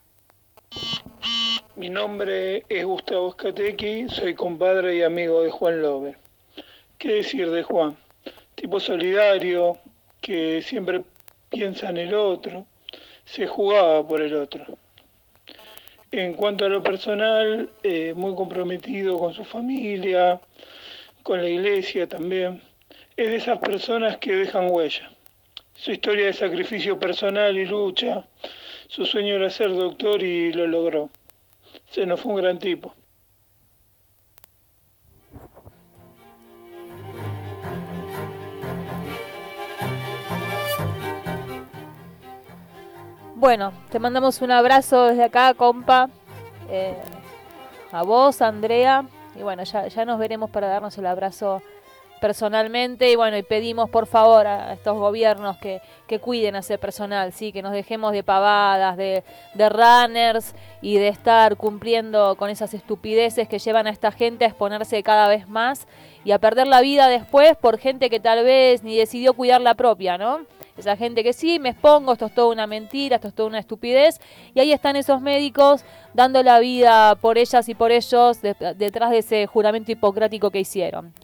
Mi nombre es Gustavo Escatequi, soy compadre y amigo de Juan Lover. ¿Qué decir de Juan? Tipo solidario, que siempre piensa en el otro, se jugaba por el otro. En cuanto a lo personal, eh, muy comprometido con su familia, con la iglesia también. Es de esas personas que dejan huella. Su historia de sacrificio personal y lucha. Su sueño era ser doctor y lo logró. Se nos fue un gran tipo. Bueno, te mandamos un abrazo desde acá, compa. Eh, a vos, Andrea. Y bueno, ya, ya nos veremos para darnos el abrazo personalmente. Y bueno, y pedimos por favor a estos gobiernos que, que cuiden a ese personal, ¿sí? Que nos dejemos de pavadas, de, de runners y de estar cumpliendo con esas estupideces que llevan a esta gente a exponerse cada vez más y a perder la vida después por gente que tal vez ni decidió cuidar la propia, ¿no? Esa gente que sí, me expongo, esto es toda una mentira, esto es toda una estupidez. Y ahí están esos médicos dando la vida por ellas y por ellos de, detrás de ese juramento hipocrático que hicieron.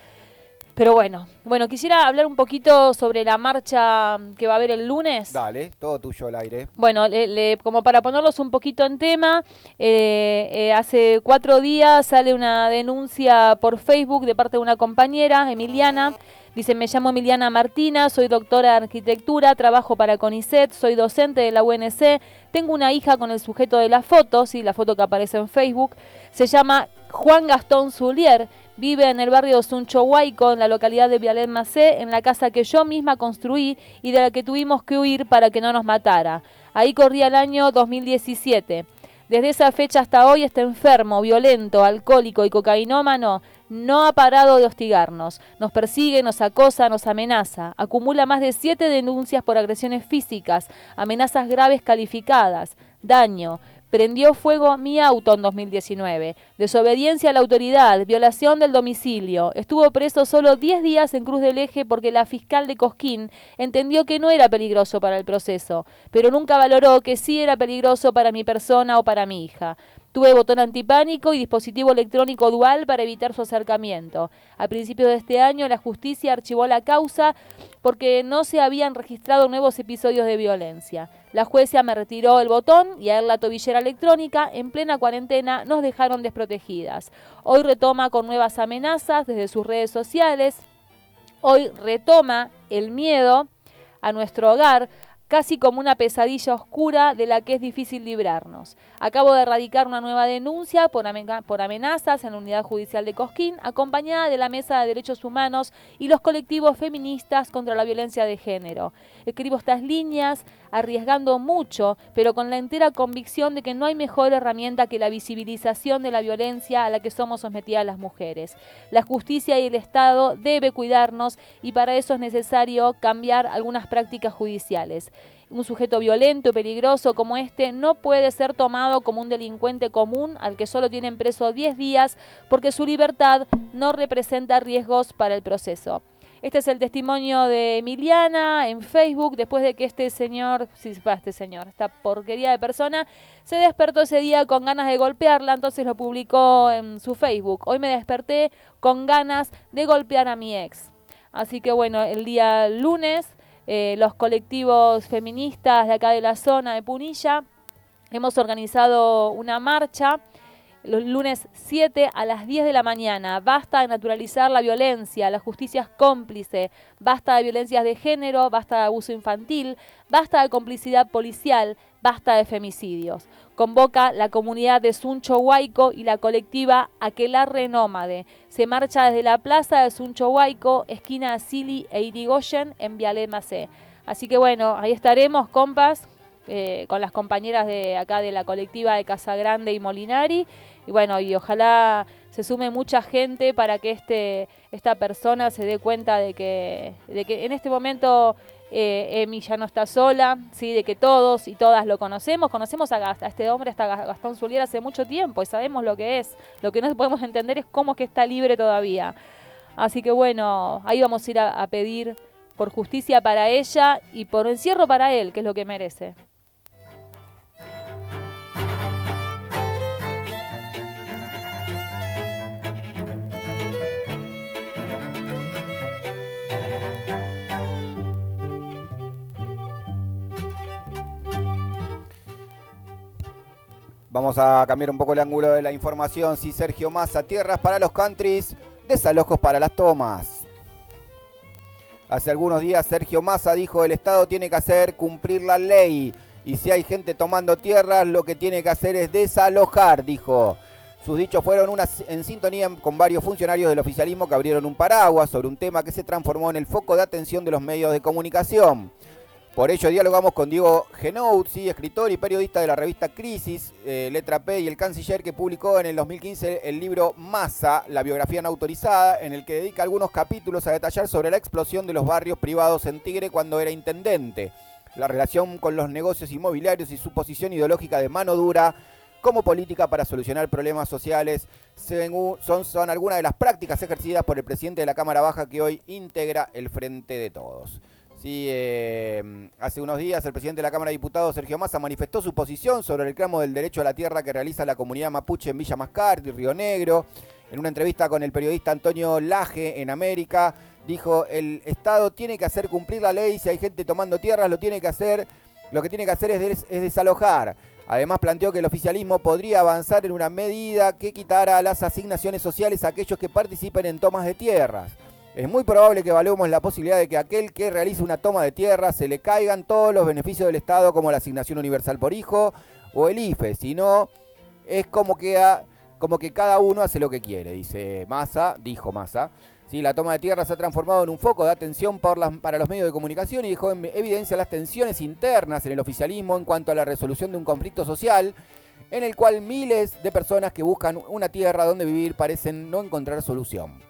Pero bueno, bueno, quisiera hablar un poquito sobre la marcha que va a haber el lunes. Dale, todo tuyo al aire. Bueno, le, le, como para ponerlos un poquito en tema, eh, eh, hace cuatro días sale una denuncia por Facebook de parte de una compañera, Emiliana. Dice, me llamo Emiliana Martina, soy doctora de arquitectura, trabajo para CONICET, soy docente de la U N C, tengo una hija con el sujeto de la foto, sí, la foto que aparece en Facebook, se llama Juan Gastón Zulier, vive en el barrio Suncho Huayco, en la localidad de Vialet Macé, en la casa que yo misma construí y de la que tuvimos que huir para que no nos matara. Ahí corría el año dos mil diecisiete. Desde esa fecha hasta hoy está enfermo, violento, alcohólico y cocainómano. No ha parado de hostigarnos. Nos persigue, nos acosa, nos amenaza. Acumula más de siete denuncias por agresiones físicas, amenazas graves calificadas, daño. Prendió fuego mi auto en dos mil diecinueve. Desobediencia a la autoridad, violación del domicilio. Estuvo preso solo diez días en Cruz del Eje porque la fiscal de Cosquín entendió que no era peligroso para el proceso, pero nunca valoró que sí era peligroso para mi persona o para mi hija. Tuve botón antipánico y dispositivo electrónico dual para evitar su acercamiento. A principios de este año la justicia archivó la causa porque no se habían registrado nuevos episodios de violencia. La jueza me retiró el botón y a él la tobillera electrónica. En plena cuarentena nos dejaron desprotegidas. Hoy retoma con nuevas amenazas desde sus redes sociales. Hoy retoma el miedo a nuestro hogar, casi como una pesadilla oscura de la que es difícil librarnos. Acabo de erradicar una nueva denuncia por, amenazas, por amenazas en la Unidad Judicial de Cosquín, acompañada de la Mesa de Derechos Humanos y los colectivos feministas contra la violencia de género. Escribo estas líneas arriesgando mucho, pero con la entera convicción de que no hay mejor herramienta que la visibilización de la violencia a la que somos sometidas las mujeres. La justicia y el Estado debe cuidarnos y para eso es necesario cambiar algunas prácticas judiciales. Un sujeto violento y peligroso como este no puede ser tomado como un delincuente común al que solo tienen preso diez días porque su libertad no representa riesgos para el proceso. Este es el testimonio de Emiliana en Facebook, después de que este señor, sí, este señor, esta porquería de persona, se despertó ese día con ganas de golpearla, entonces lo publicó en su Facebook. Hoy me desperté con ganas de golpear a mi ex. Así que bueno, el día lunes, eh, los colectivos feministas de acá de la zona de Punilla hemos organizado una marcha. Los lunes siete a las diez de la mañana. Basta de naturalizar la violencia, la justicia es cómplice, basta de violencias de género, basta de abuso infantil, basta de complicidad policial, basta de femicidios. Convoca la comunidad de Suncho Huayco y la colectiva Aquelarre Nómade. Se marcha desde la plaza de Suncho Huayco, esquina Asili e Irigoyen en Vialet Macé. Así que bueno, ahí estaremos, compas. Eh, con las compañeras de acá de la colectiva de Casa Grande y Molinari y bueno, y ojalá se sume mucha gente para que este esta persona se dé cuenta de que, de que en este momento eh, Emi ya no está sola, ¿sí? De que todos y todas lo conocemos, conocemos a, a este hombre, hasta Gastón Zulier hace mucho tiempo y sabemos lo que es, lo que no podemos entender es cómo es que está libre todavía, así que bueno, ahí vamos a ir a, a pedir por justicia para ella y por encierro para él, que es lo que merece. Vamos a cambiar un poco el ángulo de la información. Sí, Sergio Massa, tierras para los countries, desalojos para las tomas. Hace algunos días Sergio Massa dijo: el Estado tiene que hacer cumplir la ley. Y si hay gente tomando tierras, lo que tiene que hacer es desalojar, dijo. Sus dichos fueron una, en sintonía con varios funcionarios del oficialismo que abrieron un paraguas sobre un tema que se transformó en el foco de atención de los medios de comunicación. Por ello dialogamos con Diego Genoud, sí, escritor y periodista de la revista Crisis, eh, Letra P, y el canciller, que publicó en el dos mil quince el libro Massa, la biografía no autorizada, en el que dedica algunos capítulos a detallar sobre la explosión de los barrios privados en Tigre cuando era intendente, la relación con los negocios inmobiliarios y su posición ideológica de mano dura como política para solucionar problemas sociales. Son, son algunas de las prácticas ejercidas por el presidente de la Cámara Baja, que hoy integra el Frente de Todos. Sí, eh, hace unos días el presidente de la Cámara de Diputados, Sergio Massa, manifestó su posición sobre el reclamo del derecho a la tierra que realiza la comunidad mapuche en Villa Mascardi, Río Negro. En una entrevista con el periodista Antonio Laje en América, dijo: el Estado tiene que hacer cumplir la ley, si hay gente tomando tierras lo tiene que hacer, lo que tiene que hacer es, des, es desalojar. Además planteó que el oficialismo podría avanzar en una medida que quitara las asignaciones sociales a aquellos que participen en tomas de tierras. Es muy probable que evaluemos la posibilidad de que aquel que realice una toma de tierra se le caigan todos los beneficios del Estado, como la asignación universal por hijo o el I F E. Si no, es como que, a, como que cada uno hace lo que quiere, dice Massa, dijo Massa. Sí, la toma de tierra se ha transformado en un foco de atención por las, para los medios de comunicación, y dejó en evidencia las tensiones internas en el oficialismo en cuanto a la resolución de un conflicto social en el cual miles de personas que buscan una tierra donde vivir parecen no encontrar solución.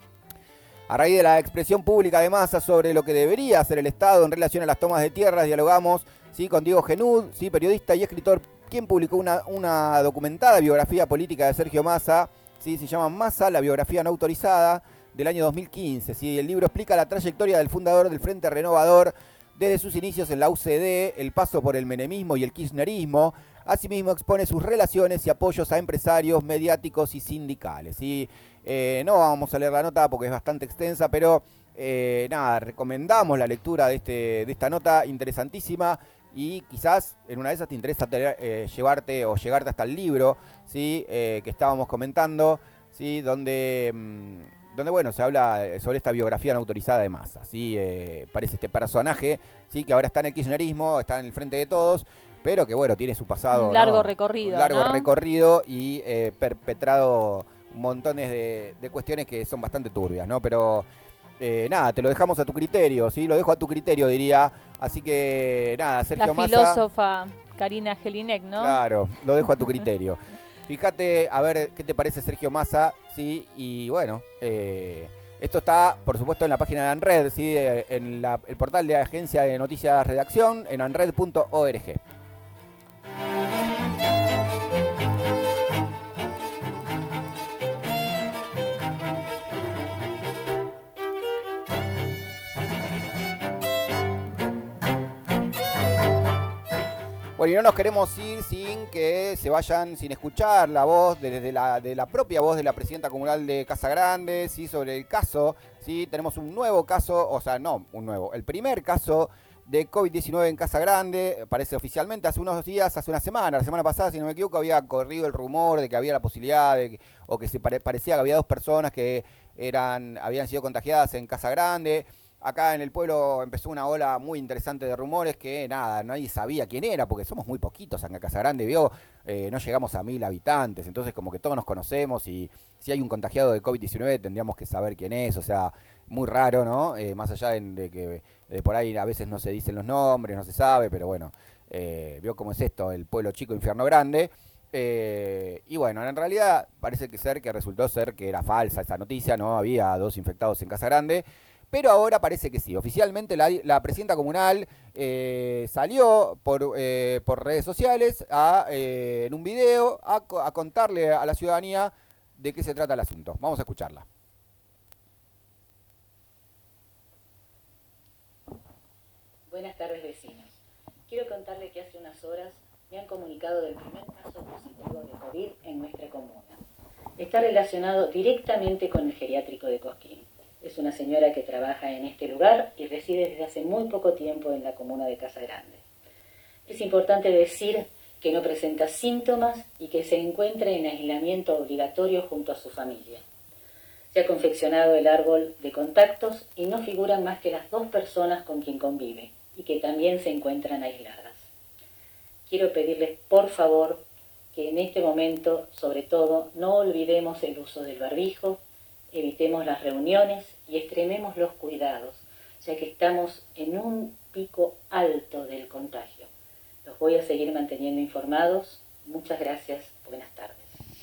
A raíz de la expresión pública de Massa sobre lo que debería hacer el Estado en relación a las tomas de tierras, dialogamos, ¿sí?, con Diego Genoud, ¿sí?, periodista y escritor, quien publicó una, una documentada biografía política de Sergio Massa, ¿sí?, se llama Massa, la biografía no autorizada, del año dos mil quince. ¿Sí? El libro explica la trayectoria del fundador del Frente Renovador desde sus inicios en la U C D, el paso por el menemismo y el kirchnerismo. Asimismo expone sus relaciones y apoyos a empresarios, mediáticos y sindicales. ¿Sí? Eh, no vamos a leer la nota porque es bastante extensa, pero eh, nada, recomendamos la lectura de, este, de esta nota interesantísima, y quizás en una de esas te interesa tener, eh, llevarte o llegarte hasta el libro, ¿sí?, eh, que estábamos comentando, ¿sí?, donde... Mmm, donde, bueno, se habla sobre esta biografía no autorizada de Massa, ¿sí? Eh, parece este personaje, ¿sí?, que ahora está en el kirchnerismo, está en el Frente de Todos, pero que, bueno, tiene su pasado, un largo ¿no? recorrido, un largo ¿no? recorrido y eh, perpetrado montones de, de cuestiones que son bastante turbias, ¿no? Pero, eh, nada, te lo dejamos a tu criterio, ¿sí? Lo dejo a tu criterio, diría. Así que, nada, Sergio La Massa... filósofa Karina Jelinek, ¿no? Claro, lo dejo a tu criterio. Fíjate, a ver qué te parece Sergio Massa, ¿sí? Y bueno, eh, esto está, por supuesto, en la página de ANRED, ¿sí?, en la, el portal de Agencia de Noticias Redacción, en anred punto org. Bueno, y no nos queremos ir sin que se vayan, sin escuchar la voz, desde la, de la propia voz de la presidenta comunal de Casa Grande, ¿sí?, sobre el caso, ¿sí? Tenemos un nuevo caso, o sea, no, un nuevo, el primer caso de COVID diecinueve en Casa Grande, parece oficialmente, hace unos días, hace una semana, la semana pasada, si no me equivoco, había corrido el rumor de que había la posibilidad, de que, o que se pare, parecía que había dos personas que eran, habían sido contagiadas en Casa Grande. Acá en el pueblo empezó una ola muy interesante de rumores que, nada, nadie sabía quién era, porque somos muy poquitos acá en Casa Grande, vio, eh, no llegamos a mil habitantes, entonces como que todos nos conocemos, y si hay un contagiado de COVID diecinueve tendríamos que saber quién es, o sea, muy raro, ¿no? Eh, más allá de, de que de por ahí a veces no se dicen los nombres, no se sabe, pero bueno, eh, vio cómo es esto, el pueblo chico, infierno grande. Eh, y bueno, en realidad parece que ser que resultó ser que era falsa esa noticia, no había dos infectados en Casa Grande. Pero ahora parece que sí. Oficialmente la, la presidenta comunal eh, salió por, eh, por redes sociales a, eh, en un video a, a contarle a la ciudadanía de qué se trata el asunto. Vamos a escucharla. Buenas tardes, vecinos. Quiero contarles que hace unas horas me han comunicado del primer caso positivo de COVID en nuestra comuna. Está relacionado directamente con el geriátrico de Cosquín. Es una señora que trabaja en este lugar y reside desde hace muy poco tiempo en la comuna de Casa Grande. Es importante decir que no presenta síntomas y que se encuentra en aislamiento obligatorio junto a su familia. Se ha confeccionado el árbol de contactos y no figuran más que las dos personas con quien convive y que también se encuentran aisladas. Quiero pedirles, por favor, que en este momento, sobre todo, no olvidemos el uso del barbijo, evitemos las reuniones y extrememos los cuidados, ya que estamos en un pico alto del contagio. Los voy a seguir manteniendo informados. Muchas gracias. Buenas tardes.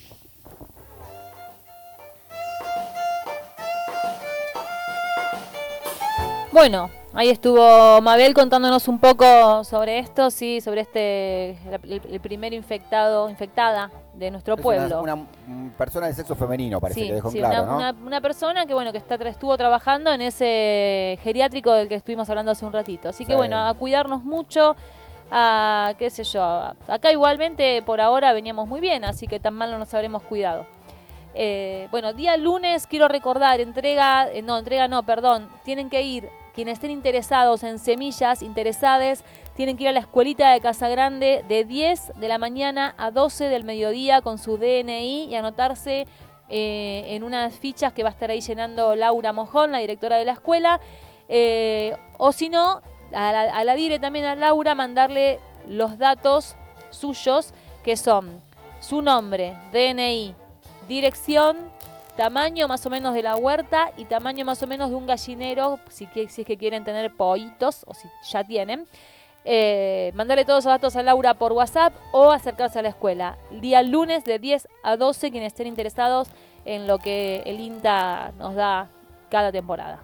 Bueno, ahí estuvo Mabel contándonos un poco sobre esto, sí, sobre este el, el primer infectado, infectada de nuestro es pueblo. Una, una persona de sexo femenino, parece sí, que dejó sí, claro, una, ¿no? Una, una persona que bueno que está, estuvo trabajando en ese geriátrico del que estuvimos hablando hace un ratito. Así que sí. bueno, a cuidarnos mucho, a qué sé yo. Acá igualmente por ahora veníamos muy bien, así que tan mal no nos habremos cuidado. Eh, bueno, día lunes quiero recordar, entrega, eh, no, entrega no, perdón, tienen que ir. Quienes estén interesados en semillas, interesadas, tienen que ir a la escuelita de Casa Grande de diez de la mañana a doce del mediodía con su D N I y anotarse eh, en unas fichas que va a estar ahí llenando Laura Mojón, la directora de la escuela. Eh, o si no, a la, a la dire también a Laura mandarle los datos suyos, que son su nombre, D N I, dirección, tamaño más o menos de la huerta y tamaño más o menos de un gallinero, si, si es que quieren tener pollitos o si ya tienen. Eh, mandarle todos esos datos a Laura por WhatsApp o acercarse a la escuela. El día lunes de diez a doce, quienes estén interesados en lo que el INTA nos da cada temporada.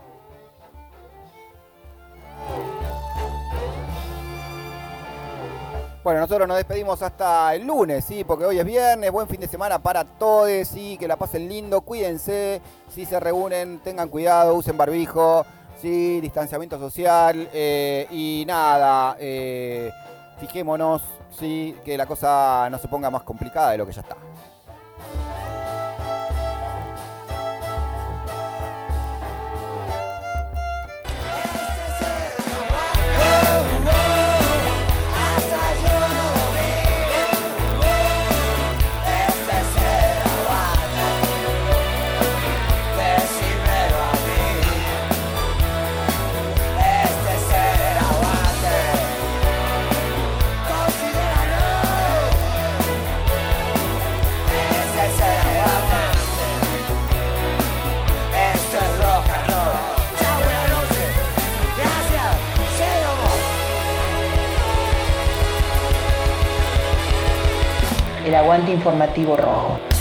Bueno, nosotros nos despedimos hasta el lunes, sí, porque hoy es viernes, buen fin de semana para todos, sí, que la pasen lindo, cuídense, si se reúnen, tengan cuidado, usen barbijo, sí, distanciamiento social, eh, y nada, eh, fijémonos, sí, que la cosa no se ponga más complicada de lo que ya está. El aguante informativo rojo.